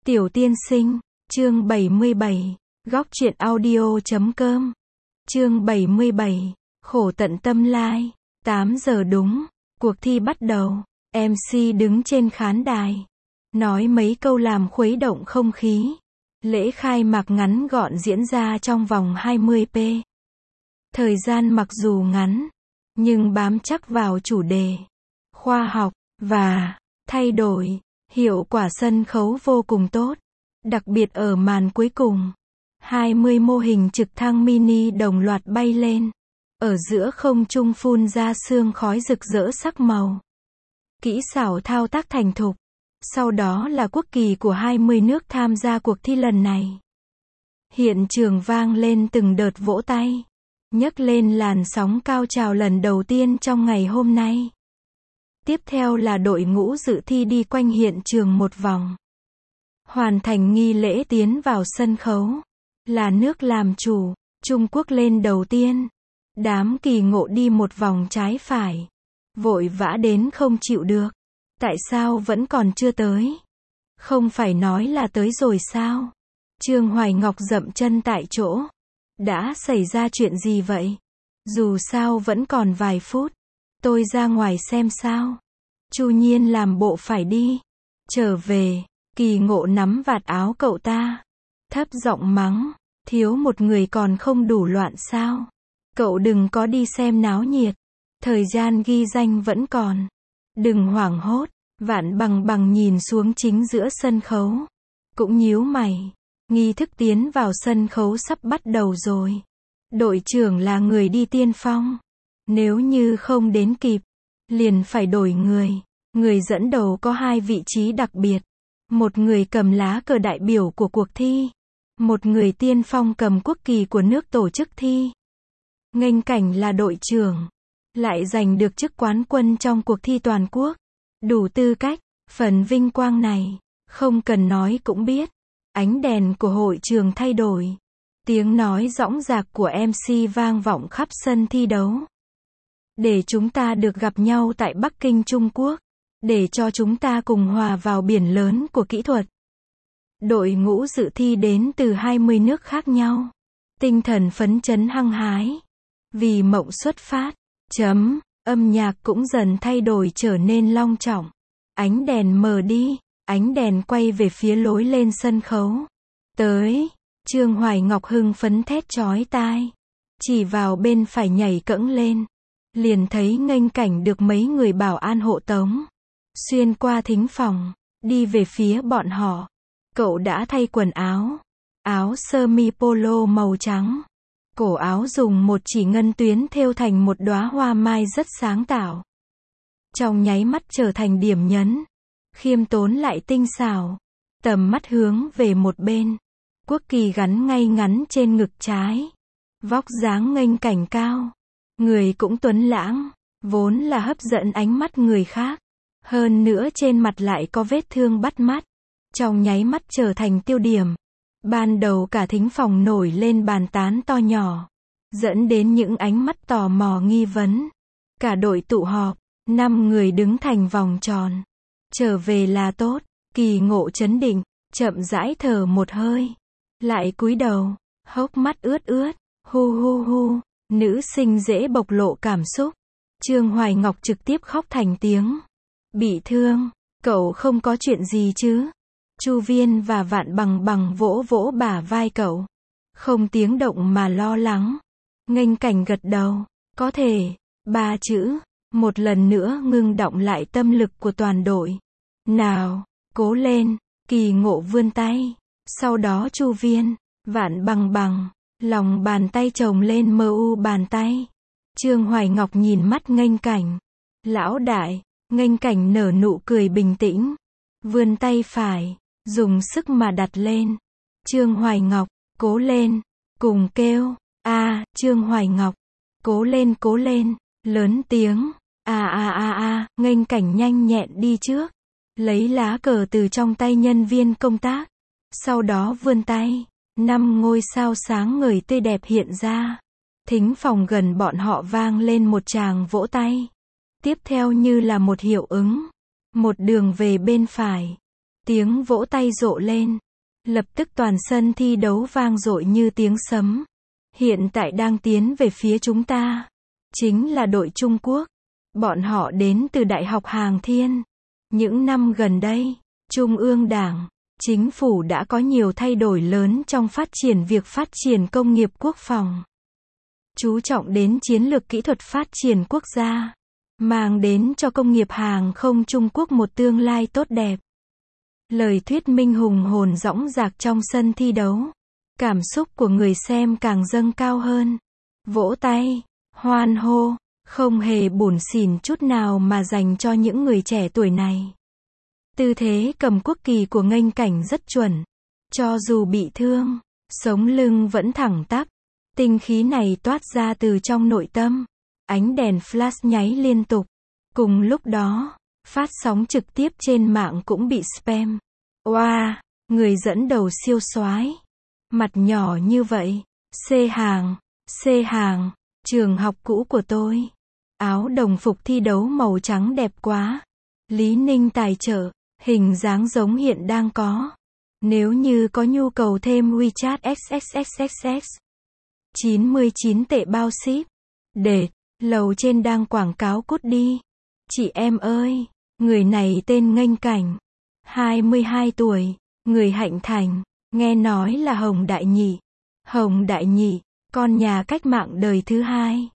Tiểu tiên sinh, chương 77, góc truyện audio.com, chương 77, khổ tận tâm lai, 8 giờ đúng, cuộc thi bắt đầu, MC đứng trên khán đài, nói mấy câu làm khuấy động không khí. Lễ khai mạc ngắn gọn diễn ra trong vòng 20p. Thời gian mặc dù ngắn, nhưng bám chắc vào chủ đề, khoa học, và thay đổi. Hiệu quả sân khấu vô cùng tốt. Đặc biệt ở màn cuối cùng, 20 mô hình trực thăng mini đồng loạt bay lên. Ở giữa không trung phun ra sương khói rực rỡ sắc màu. Kỹ xảo thao tác thành thục. Sau đó là quốc kỳ của 20 nước tham gia cuộc thi lần này. Hiện trường vang lên từng đợt vỗ tay, nhấc lên làn sóng cao trào lần đầu tiên trong ngày hôm nay. Tiếp theo là đội ngũ dự thi đi quanh hiện trường một vòng. Hoàn thành nghi lễ tiến vào sân khấu. Là nước làm chủ, Trung Quốc lên đầu tiên. Đám kỳ ngộ đi một vòng trái phải. Vội vã đến không chịu được. Tại sao vẫn còn chưa tới? Không phải nói là tới rồi sao? Trương Hoài Ngọc dậm chân tại chỗ. Đã xảy ra chuyện gì vậy? Dù sao vẫn còn vài phút. Tôi ra ngoài xem sao. Chu Nhiên làm bộ phải đi. Trở về, kỳ ngộ nắm vạt áo cậu ta. Thấp giọng mắng, thiếu một người còn không đủ loạn sao? Cậu đừng có đi xem náo nhiệt. Thời gian ghi danh vẫn còn. Đừng hoảng hốt. Vạn Bằng nhìn xuống chính giữa sân khấu. Cũng nhíu mày. Nghi thức tiến vào sân khấu sắp bắt đầu rồi. Đội trưởng là người đi tiên phong. Nếu như không đến kịp, liền phải đổi người. Người dẫn đầu có 2 vị trí đặc biệt. Một người cầm lá cờ đại biểu của cuộc thi. Một người tiên phong cầm quốc kỳ của nước tổ chức thi. Nghênh cảnh là đội trưởng. Lại giành được chức quán quân trong cuộc thi toàn quốc. Đủ tư cách. Phần vinh quang này, không cần nói cũng biết. Ánh đèn của hội trường thay đổi. Tiếng nói dõng dạc của MC vang vọng khắp sân thi đấu. Để chúng ta được gặp nhau tại Bắc Kinh Trung Quốc. Để cho chúng ta cùng hòa vào biển lớn của kỹ thuật. Đội ngũ dự thi đến từ 20 nước khác nhau. Tinh thần phấn chấn hăng hái. Vì mộng xuất phát. Âm nhạc cũng dần thay đổi trở nên long trọng. Ánh đèn mờ đi. Ánh đèn quay về phía lối lên sân khấu. Tới. Trương Hoài Ngọc hưng phấn thét chói tai. Chỉ vào bên phải nhảy cẫng lên. Liền thấy nghênh cảnh được mấy người bảo an hộ tống. Xuyên qua thính phòng. Đi về phía bọn họ. Cậu đã thay quần áo. Áo sơ mi polo màu trắng. Cổ áo dùng một chỉ ngân tuyến thêu thành một đóa hoa mai rất sáng tạo. Trong nháy mắt trở thành điểm nhấn. Khiêm tốn lại tinh xảo. Tầm mắt hướng về một bên. Quốc kỳ gắn ngay ngắn trên ngực trái. Vóc dáng nghênh cảnh cao. Người cũng tuấn lãng. Vốn là hấp dẫn ánh mắt người khác. Hơn nữa trên mặt lại có vết thương bắt mắt. Trong nháy mắt trở thành tiêu điểm. Ban đầu cả thính phòng nổi lên bàn tán to nhỏ. Dẫn đến những ánh mắt tò mò nghi vấn. Cả đội tụ họp. 5 người đứng thành vòng tròn. Trở về là tốt. Kỳ ngộ chấn định. Chậm rãi thở một hơi. Lại cúi đầu. Hốc mắt ướt ướt. Hu hu hu. Nữ sinh dễ bộc lộ cảm xúc. Trương Hoài Ngọc trực tiếp khóc thành tiếng. Bị thương. Cậu không có chuyện gì chứ? Chu Viên và Vạn Bằng vỗ vỗ bả vai cậu. Không tiếng động mà lo lắng. Nghênh cảnh gật đầu. Có thể. 3 chữ. Một lần nữa ngưng đọng lại tâm lực của toàn đội. Nào. Cố lên. Kỳ ngộ vươn tay. Sau đó Chu Viên. Vạn Bằng. Lòng bàn tay chồng lên mơ u bàn tay. Trương Hoài Ngọc nhìn mắt nghênh cảnh. Lão đại. Nghênh cảnh nở nụ cười bình tĩnh. Vươn tay phải. Dùng sức mà đặt lên. Trương Hoài Ngọc. Cố lên. Cùng kêu. Trương Hoài Ngọc. Cố lên. Lớn tiếng. Nghênh cảnh nhanh nhẹn đi trước. Lấy lá cờ từ trong tay nhân viên công tác. Sau đó vươn tay. 5 ngôi sao sáng ngời tươi đẹp hiện ra. Thính phòng gần bọn họ vang lên một tràng vỗ tay. Tiếp theo như là một hiệu ứng. Một đường về bên phải. Tiếng vỗ tay rộ lên. Lập tức toàn sân thi đấu vang dội như tiếng sấm. Hiện tại đang tiến về phía chúng ta. Chính là đội Trung Quốc. Bọn họ đến từ Đại học Hàng Thiên. Những năm gần đây, Trung ương Đảng, Chính phủ đã có nhiều thay đổi lớn trong phát triển công nghiệp quốc phòng. Chú trọng đến chiến lược kỹ thuật phát triển quốc gia, mang đến cho công nghiệp hàng không Trung Quốc một tương lai tốt đẹp. Lời thuyết minh hùng hồn dõng dạc trong sân thi đấu. Cảm xúc của người xem càng dâng cao hơn. Vỗ tay, hoan hô, không hề bủn xỉn chút nào mà dành cho những người trẻ tuổi này. Tư thế cầm quốc kỳ của Nghênh Cảnh rất chuẩn. Cho dù bị thương, sống lưng vẫn thẳng tắp. Tinh khí này toát ra từ trong nội tâm. Ánh đèn flash nháy liên tục. Cùng lúc đó, phát sóng trực tiếp trên mạng cũng bị spam. Wow, người dẫn đầu siêu soái. Mặt nhỏ như vậy. C hàng, trường học cũ của tôi. Áo đồng phục thi đấu màu trắng đẹp quá. Lý Ninh tài trợ, hình dáng giống hiện đang có. Nếu như có nhu cầu thêm WeChat XXXXX. 99 tệ bao ship. Để, lầu trên đang quảng cáo cút đi. Chị em ơi, người này tên Nghênh Cảnh. 22 tuổi, người Hạnh Thành, nghe nói là Hồng Đại Nhị. Hồng Đại Nhị, con nhà cách mạng đời thứ hai.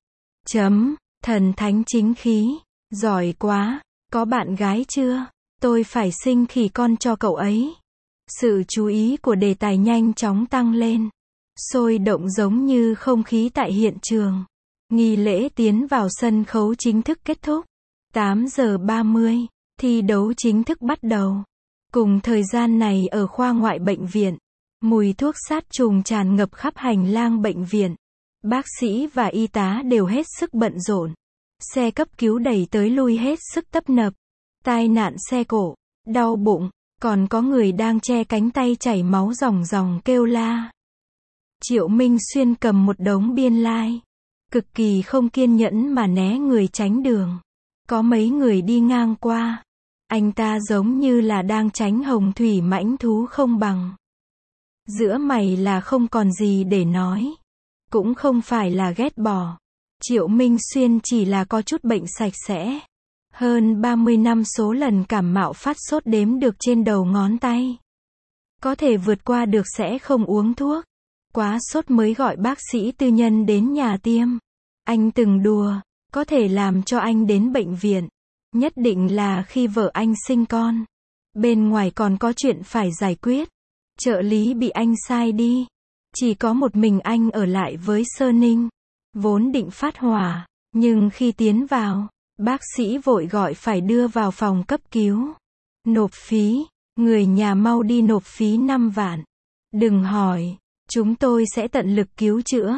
Thần thánh chính khí, giỏi quá, có bạn gái chưa? Tôi phải sinh khỉ con cho cậu ấy. Sự chú ý của đề tài nhanh chóng tăng lên. Sôi động giống như không khí tại hiện trường. Nghi lễ tiến vào sân khấu chính thức kết thúc. 8 giờ 30, thi đấu chính thức bắt đầu. Cùng thời gian này ở khoa ngoại bệnh viện, mùi thuốc sát trùng tràn ngập khắp hành lang bệnh viện. Bác sĩ và y tá đều hết sức bận rộn. Xe cấp cứu đẩy tới lui hết sức tấp nập. Tai nạn xe cộ, đau bụng, còn có người đang che cánh tay chảy máu ròng ròng kêu la. Triệu Minh Xuyên cầm một đống biên lai. Cực kỳ không kiên nhẫn mà né người tránh đường. Có mấy người đi ngang qua. Anh ta giống như là đang tránh hồng thủy mãnh thú không bằng. Giữa mày là không còn gì để nói. Cũng không phải là ghét bỏ. Triệu Minh Xuyên chỉ là có chút bệnh sạch sẽ. Hơn 30 năm số lần cảm mạo phát sốt đếm được trên đầu ngón tay. Có thể vượt qua được sẽ không uống thuốc. Quá sốt mới gọi bác sĩ tư nhân đến nhà tiêm. Anh từng đùa, có thể làm cho anh đến bệnh viện. Nhất định là khi vợ anh sinh con. Bên ngoài còn có chuyện phải giải quyết. Trợ lý bị anh sai đi. Chỉ có một mình anh ở lại với Sơ Ninh. Vốn định phát hỏa, nhưng khi tiến vào, bác sĩ vội gọi phải đưa vào phòng cấp cứu. Nộp phí, người nhà mau đi nộp phí 5 vạn. Đừng hỏi, chúng tôi sẽ tận lực cứu chữa.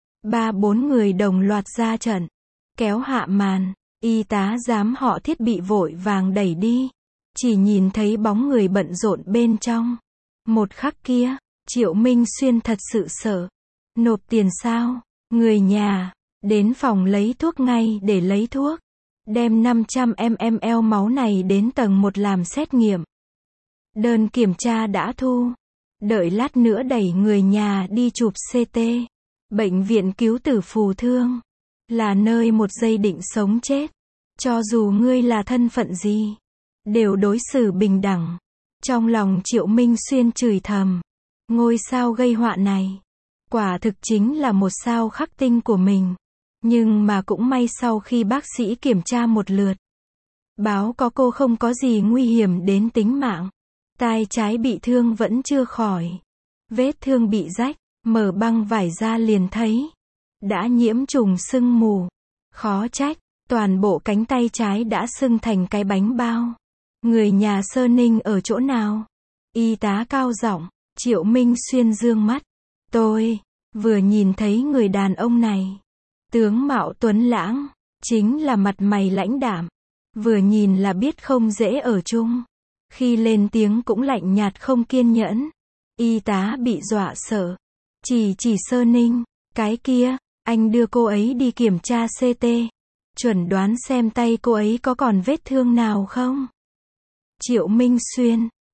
3-4 người đồng loạt ra trận. Kéo hạ màn, y tá giám họ thiết bị vội vàng đẩy đi. Chỉ nhìn thấy bóng người bận rộn bên trong. Một khắc kia, Triệu Minh Xuyên thật sự sợ. Nộp tiền sao? Người nhà, đến phòng lấy thuốc ngay để lấy thuốc. Đem 500 ml máu này đến tầng 1 làm xét nghiệm. Đơn kiểm tra đã thu. Đợi lát nữa đẩy người nhà đi chụp CT. Bệnh viện cứu tử phù thương. Là nơi một giây định sống chết. Cho dù ngươi là thân phận gì, đều đối xử bình đẳng. Trong lòng Triệu Minh Xuyên chửi thầm. Ngôi sao gây họa này. Quả thực chính là một sao khắc tinh của mình. Nhưng mà cũng may sau khi bác sĩ kiểm tra một lượt. Báo có cô không có gì nguy hiểm đến tính mạng. Tai trái bị thương vẫn chưa khỏi. Vết thương bị rách, mở băng vải ra liền thấy. Đã nhiễm trùng sưng mù. Khó trách, toàn bộ cánh tay trái đã sưng thành cái bánh bao. Người nhà Sơ Ninh ở chỗ nào? Y tá cao giọng. Triệu Minh Xuyên dương mắt. Tôi vừa nhìn thấy người đàn ông này. Tướng mạo tuấn lãng, chính là mặt mày lãnh đạm. Vừa nhìn là biết không dễ ở chung. Khi lên tiếng cũng lạnh nhạt không kiên nhẫn. Y tá bị dọa sợ. Chỉ Sơ Ninh. Cái kia, anh đưa cô ấy đi kiểm tra CT. Chuẩn đoán xem tay cô ấy có còn vết thương nào không? Triệu Minh Xuyên.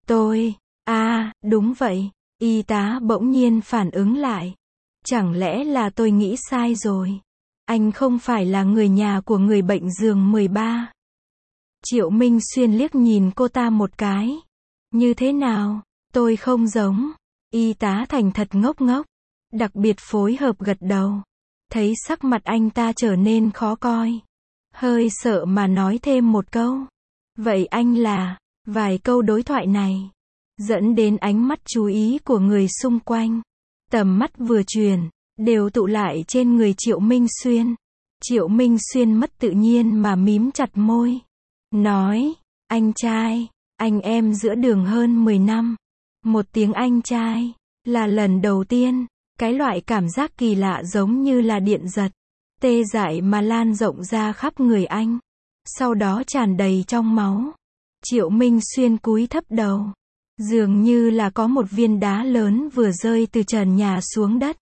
Đúng vậy. Y tá bỗng nhiên phản ứng lại. Chẳng lẽ là tôi nghĩ sai rồi? Anh không phải là người nhà của người bệnh giường 13. Triệu Minh Xuyên liếc nhìn cô ta một cái. Như thế nào? Tôi không giống. Y tá thành thật ngốc ngốc. Đặc biệt phối hợp gật đầu. Thấy sắc mặt anh ta trở nên khó coi. Hơi sợ mà nói thêm một câu. Vậy anh là... Vài câu đối thoại này dẫn đến ánh mắt chú ý của người xung quanh. Tầm mắt vừa chuyển, đều tụ lại trên người Triệu Minh Xuyên. Triệu Minh Xuyên mất tự nhiên mà mím chặt môi. Nói, anh trai, anh em giữa đường hơn 10 năm. Một tiếng anh trai, là lần đầu tiên, cái loại cảm giác kỳ lạ giống như là điện giật. Tê dại mà lan rộng ra khắp người anh. Sau đó tràn đầy trong máu. Triệu Minh Xuyên cúi thấp đầu. Dường như là có một viên đá lớn vừa rơi từ trần nhà xuống đất.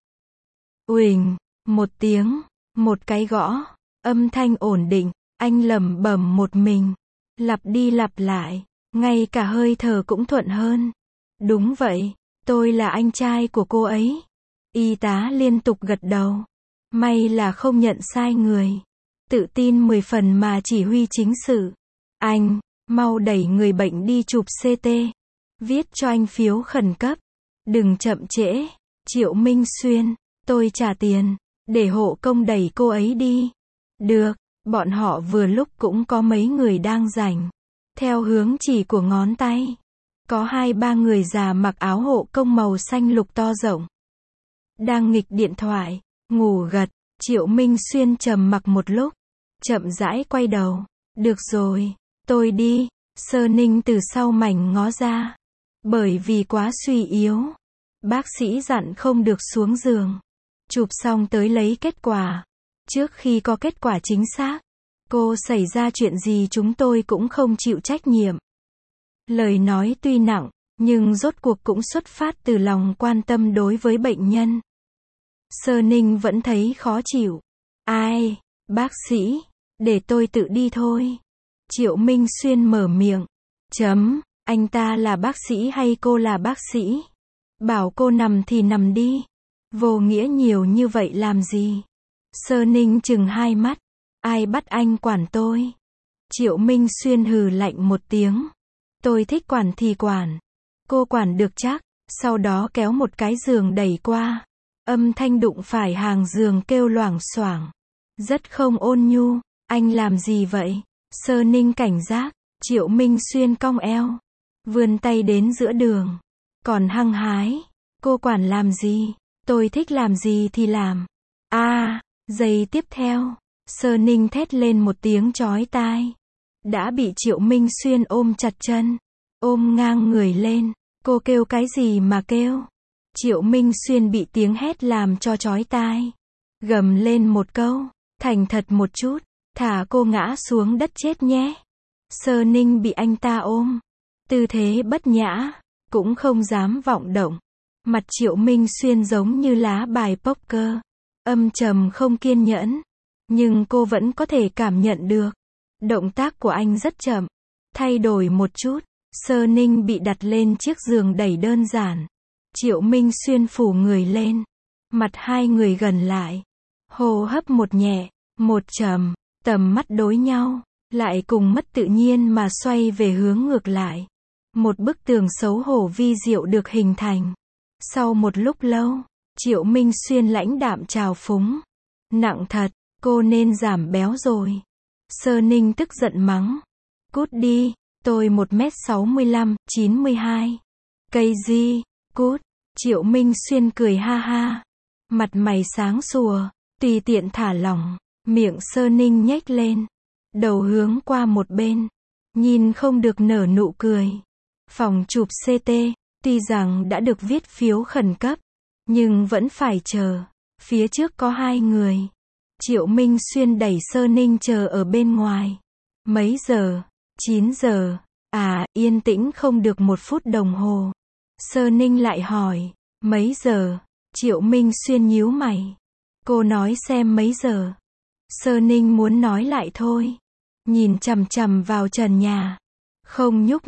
Uỳnh, một tiếng, một cái gõ, âm thanh ổn định, anh lẩm bẩm một mình, lặp đi lặp lại, ngay cả hơi thở cũng thuận hơn. Đúng vậy, tôi là anh trai của cô ấy. Y tá liên tục gật đầu. May là không nhận sai người. Tự tin 10 phần mà chỉ huy chính sự. Anh, mau đẩy người bệnh đi chụp CT. Viết cho anh phiếu khẩn cấp. Đừng chậm trễ. Triệu Minh Xuyên, tôi trả tiền, để hộ công đẩy cô ấy đi. Được, bọn họ vừa lúc cũng có mấy người đang rảnh. Theo hướng chỉ của ngón tay, có 2-3 người già mặc áo hộ công màu xanh lục to rộng. Đang nghịch điện thoại, ngủ gật. Triệu Minh Xuyên trầm mặc một lúc, chậm rãi quay đầu. Được rồi, tôi đi. Sơ Ninh từ sau mảnh ngó ra. Bởi vì quá suy yếu, bác sĩ dặn không được xuống giường. Chụp xong tới lấy kết quả. Trước khi có kết quả chính xác, cô xảy ra chuyện gì chúng tôi cũng không chịu trách nhiệm. Lời nói tuy nặng, nhưng rốt cuộc cũng xuất phát từ lòng quan tâm đối với bệnh nhân. Sơ Ninh vẫn thấy khó chịu. Ai, bác sĩ, để tôi tự đi thôi. Triệu Minh Xuyên mở miệng. Anh ta là bác sĩ hay cô là bác sĩ? Bảo cô nằm thì nằm đi. Vô nghĩa nhiều như vậy làm gì? Sơ Ninh chừng hai mắt. Ai bắt anh quản tôi? Triệu Minh Xuyên hừ lạnh một tiếng. Tôi thích quản thì quản. Cô quản được chắc. Sau đó kéo một cái giường đẩy qua. Âm thanh đụng phải hàng giường kêu loảng xoảng. Rất không ôn nhu. Anh làm gì vậy? Sơ Ninh cảnh giác. Triệu Minh Xuyên cong eo. Vươn tay đến giữa đường. Còn hăng hái. Cô quản làm gì? Tôi thích làm gì thì làm. Giây tiếp theo. Sơ Ninh thét lên một tiếng chói tai. Đã bị Triệu Minh Xuyên ôm chặt chân. Ôm ngang người lên. Cô kêu cái gì mà kêu? Triệu Minh Xuyên bị tiếng hét làm cho chói tai. Gầm lên một câu. Thành thật một chút. Thả cô ngã xuống đất chết nhé. Sơ Ninh bị anh ta ôm. Tư thế bất nhã. Cũng không dám vọng động. Mặt Triệu Minh Xuyên giống như lá bài poker. Âm trầm không kiên nhẫn. Nhưng cô vẫn có thể cảm nhận được. Động tác của anh rất chậm. Thay đổi một chút. Sơ Ninh bị đặt lên chiếc giường đẩy đơn giản. Triệu Minh Xuyên phủ người lên. Mặt hai người gần lại. Hô hấp một nhẹ, một trầm. Tầm mắt đối nhau. Lại cùng mất tự nhiên mà xoay về hướng ngược lại. Một bức tường xấu hổ vi diệu được hình thành. Sau một lúc lâu, Triệu Minh Xuyên lãnh đạm trào phúng. Nặng thật, cô nên giảm béo rồi. Sơ Ninh tức giận mắng. Cút đi, tôi 1m65, 92. Cây gì, cút. Triệu Minh Xuyên cười ha ha. Mặt mày sáng sủa, tùy tiện thả lỏng. Miệng Sơ Ninh nhếch lên. Đầu hướng qua một bên. Nhìn không được nở nụ cười. Phòng chụp CT, tuy rằng đã được viết phiếu khẩn cấp, nhưng vẫn phải chờ. Phía trước có 2 người. Triệu Minh Xuyên đẩy Sơ Ninh chờ ở bên ngoài. Mấy giờ? 9 giờ. Yên tĩnh không được 1 phút đồng hồ. Sơ Ninh lại hỏi. Mấy giờ? Triệu Minh Xuyên nhíu mày. Cô nói xem mấy giờ. Sơ Ninh muốn nói lại thôi. Nhìn chằm chằm vào trần nhà. Không nhúc nhích.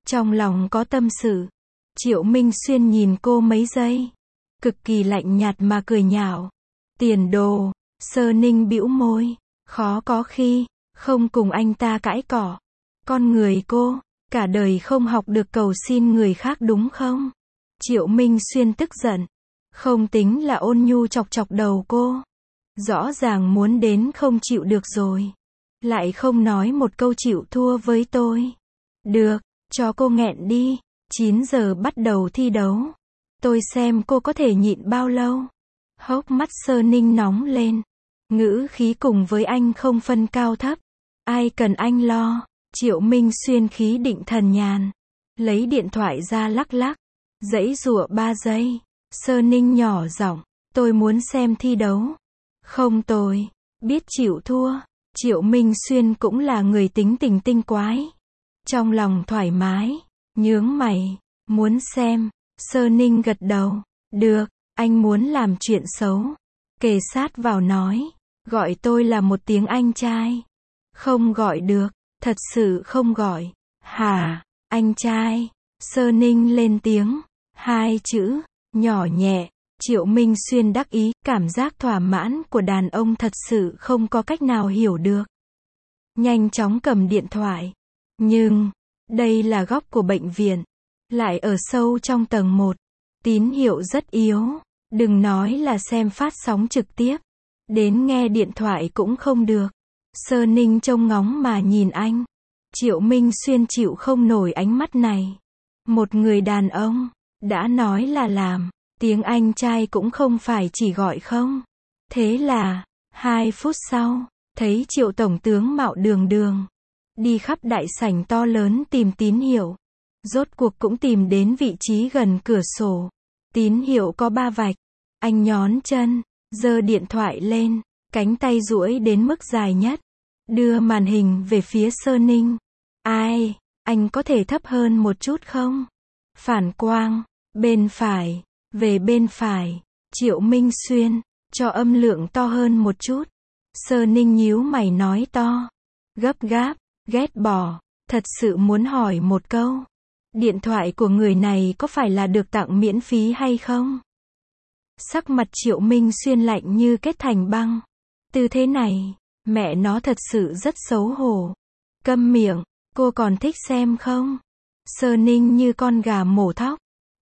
Trong lòng có tâm sự. Triệu Minh Xuyên nhìn cô mấy giây. Cực kỳ lạnh nhạt mà cười nhạo. Tiền đồ. Sơ Ninh bĩu môi. Khó có khi, không cùng anh ta cãi cọ. Con người cô, cả đời không học được cầu xin người khác đúng không? Triệu Minh Xuyên tức giận. Không tính là ôn nhu chọc chọc đầu cô. Rõ ràng muốn đến không chịu được rồi. Lại không nói một câu chịu thua với tôi. Được, cho cô nghẹn đi. 9 giờ bắt đầu thi đấu. Tôi xem cô có thể nhịn bao lâu. Hốc mắt Sơ Ninh nóng lên. Ngữ khí cùng với anh không phân cao thấp. Ai cần anh lo. Triệu Minh Xuyên khí định thần nhàn. Lấy điện thoại ra lắc lắc. Giãy giụa 3 giây. Sơ Ninh nhỏ giọng. Tôi muốn xem thi đấu. Không tôi. Biết chịu thua. Triệu Minh Xuyên cũng là người tính tình tinh quái. Trong lòng thoải mái. Nhướng mày. Muốn xem. Sơ Ninh gật đầu. Được. Anh muốn làm chuyện xấu. Kề sát vào nói. Gọi tôi là một tiếng anh trai. Không gọi được. Thật sự không gọi. Hả? Anh trai. Sơ Ninh lên tiếng. 2 chữ. Nhỏ nhẹ. Triệu Minh Xuyên đắc ý. Cảm giác thỏa mãn của đàn ông thật sự không có cách nào hiểu được. Nhanh chóng cầm điện thoại. Nhưng, đây là góc của bệnh viện. Lại ở sâu trong tầng 1. Tín hiệu rất yếu. Đừng nói là xem phát sóng trực tiếp. Đến nghe điện thoại cũng không được. Sơ Ninh trông ngóng mà nhìn anh. Triệu Minh Xuyên chịu không nổi ánh mắt này. Một người đàn ông. Đã nói là làm. Tiếng anh trai cũng không phải chỉ gọi không. Thế là, 2 phút sau, thấy Triệu Tổng tướng mạo đường đường. Đi khắp đại sảnh to lớn tìm tín hiệu. Rốt cuộc cũng tìm đến vị trí gần cửa sổ. Tín hiệu có 3 vạch. Anh nhón chân, giơ điện thoại lên, cánh tay duỗi đến mức dài nhất. Đưa màn hình về phía Sơ Ninh. Ai, anh có thể thấp hơn một chút không? Phản quang, bên phải, về bên phải. Triệu Minh Xuyên, cho âm lượng to hơn một chút. Sơ Ninh nhíu mày nói to. Gấp gáp, ghét bỏ, thật sự muốn hỏi một câu. Điện thoại của người này có phải là được tặng miễn phí hay không? Sắc mặt Triệu Minh Xuyên lạnh như kết thành băng. Tư thế này, mẹ nó thật sự rất xấu hổ. Câm miệng, cô còn thích xem không? Sơ Ninh như con gà mổ thóc.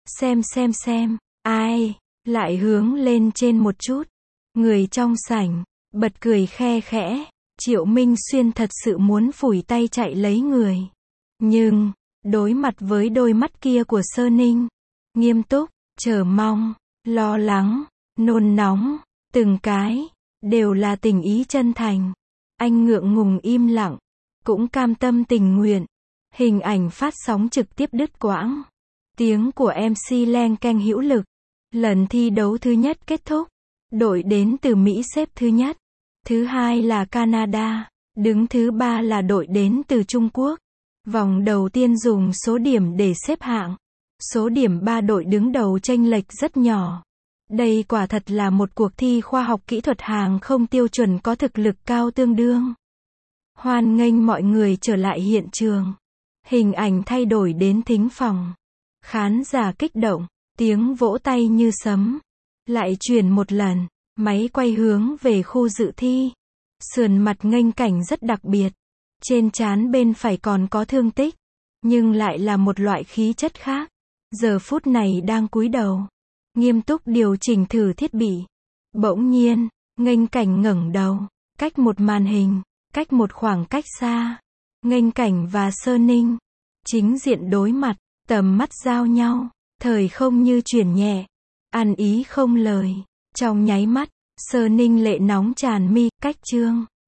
Xem, ai, lại hướng lên trên một chút. Người trong sảnh, bật cười khe khẽ. Triệu Minh Xuyên thật sự muốn phủi tay chạy lấy người. Nhưng, đối mặt với đôi mắt kia của Sơ Ninh, nghiêm túc, chờ mong, lo lắng, nôn nóng, từng cái, đều là tình ý chân thành. Anh ngượng ngùng im lặng, cũng cam tâm tình nguyện. Hình ảnh phát sóng trực tiếp đứt quãng. Tiếng của MC leng keng hữu lực. Lần thi đấu thứ nhất kết thúc. Đội đến từ Mỹ xếp thứ nhất. Thứ hai là Canada. Đứng thứ 3 là đội đến từ Trung Quốc. Vòng đầu tiên dùng số điểm để xếp hạng. Số điểm 3 đội đứng đầu chênh lệch rất nhỏ. Đây quả thật là một cuộc thi khoa học kỹ thuật hàng không tiêu chuẩn có thực lực cao tương đương. Hoan nghênh mọi người trở lại hiện trường. Hình ảnh thay đổi đến thính phòng. Khán giả kích động, tiếng vỗ tay như sấm. Lại chuyển một lần, máy quay hướng về khu dự thi. Sườn mặt nghênh cảnh rất đặc biệt. Trên trán bên phải còn có thương tích, nhưng lại là một loại khí chất khác. Giờ phút này đang cúi đầu, nghiêm túc điều chỉnh thử thiết bị. Bỗng nhiên, nghênh cảnh ngẩng đầu, cách một màn hình, cách một khoảng cách xa. Nghênh cảnh và Sơ Ninh chính diện đối mặt, tầm mắt giao nhau, thời không như chuyển nhẹ, ăn ý không lời. Trong nháy mắt, Sơ Ninh lệ nóng tràn mi, cách chương.